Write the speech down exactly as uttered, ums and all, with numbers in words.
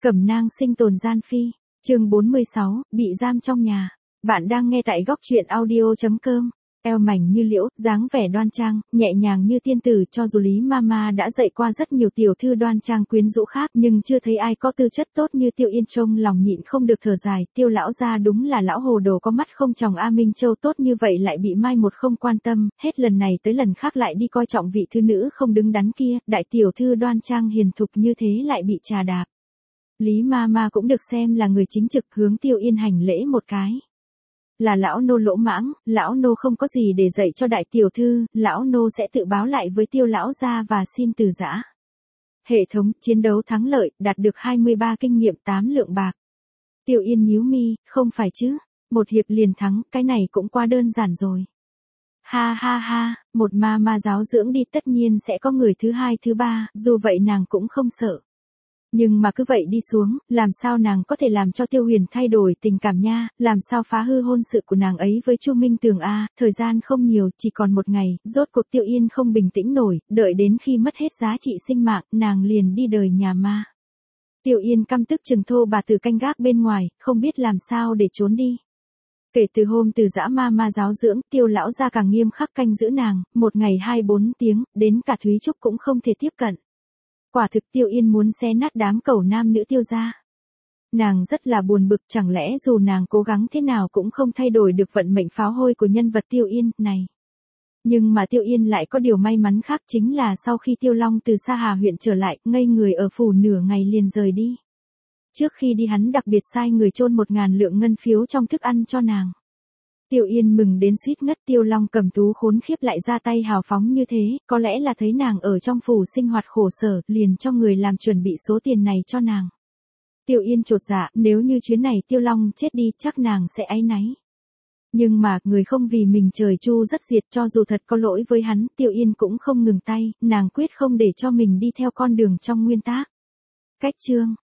Cẩm nang sinh tồn gian phi, chương bốn mươi sáu, bị giam trong nhà. Bạn đang nghe tại góc truyện audio chấm com. Eo mảnh như liễu, dáng vẻ đoan trang, nhẹ nhàng như tiên tử, cho dù Lý Mama đã dạy qua rất nhiều tiểu thư đoan trang quyến rũ khác, nhưng chưa thấy ai có tư chất tốt như Tiêu Yên. Trông lòng nhịn không được thở dài, Tiêu lão gia đúng là lão hồ đồ có mắt không tròng a. Minh Châu tốt như vậy lại bị mai một không quan tâm, hết lần này tới lần khác lại đi coi trọng vị thư nữ không đứng đắn kia, đại tiểu thư đoan trang hiền thục như thế lại bị trà đạp. Lý Mama cũng được xem là người chính trực, hướng Tiêu Yên hành lễ một cái. Là lão nô lỗ mãng, lão nô không có gì để dạy cho đại tiểu thư, lão nô sẽ tự báo lại với Tiêu lão gia và xin từ giã. Hệ thống chiến đấu thắng lợi, đạt được hai mươi ba kinh nghiệm tám lượng bạc. Tiêu Yên nhíu mi, không phải chứ, một hiệp liền thắng, cái này cũng quá đơn giản rồi. Ha ha ha, một ma ma giáo dưỡng đi, tất nhiên sẽ có người thứ hai thứ ba, dù vậy nàng cũng không sợ. Nhưng mà cứ vậy đi xuống, làm sao nàng có thể làm cho Tiêu Huyền thay đổi tình cảm nha, làm sao phá hư hôn sự của nàng ấy với Chu Minh Tường a. Thời gian không nhiều, chỉ còn một ngày, rốt cuộc Tiêu Yên không bình tĩnh nổi, đợi đến khi mất hết giá trị sinh mạng, nàng liền đi đời nhà ma. Tiêu Yên căm tức trừng thô bà tử canh gác bên ngoài, không biết làm sao để trốn đi. Kể từ hôm từ dã ma ma giáo dưỡng, Tiêu lão gia càng nghiêm khắc canh giữ nàng, một ngày hai bốn tiếng, đến cả Thúy Trúc cũng không thể tiếp cận. Quả thực Tiêu Yên muốn xé nát đám cẩu nam nữ Tiêu gia. Nàng rất là buồn bực, chẳng lẽ dù nàng cố gắng thế nào cũng không thay đổi được vận mệnh pháo hôi của nhân vật Tiêu Yên này. Nhưng mà Tiêu Yên lại có điều may mắn khác, chính là sau khi Tiêu Long từ Sa Hà huyện trở lại, ngây người ở phủ nửa ngày liền rời đi. Trước khi đi hắn đặc biệt sai người chôn một ngàn lượng ngân phiếu trong thức ăn cho nàng. Tiêu Yên mừng đến suýt ngất. Tiêu Long cầm tú khốn khiếp lại ra tay hào phóng như thế, có lẽ là thấy nàng ở trong phủ sinh hoạt khổ sở, liền cho người làm chuẩn bị số tiền này cho nàng. Tiêu Yên chột dạ, nếu như chuyến này Tiêu Long chết đi chắc nàng sẽ áy náy. Nhưng mà, người không vì mình trời chu rất diệt, cho dù thật có lỗi với hắn, Tiêu Yên cũng không ngừng tay, nàng quyết không để cho mình đi theo con đường trong nguyên tắc. Cách chương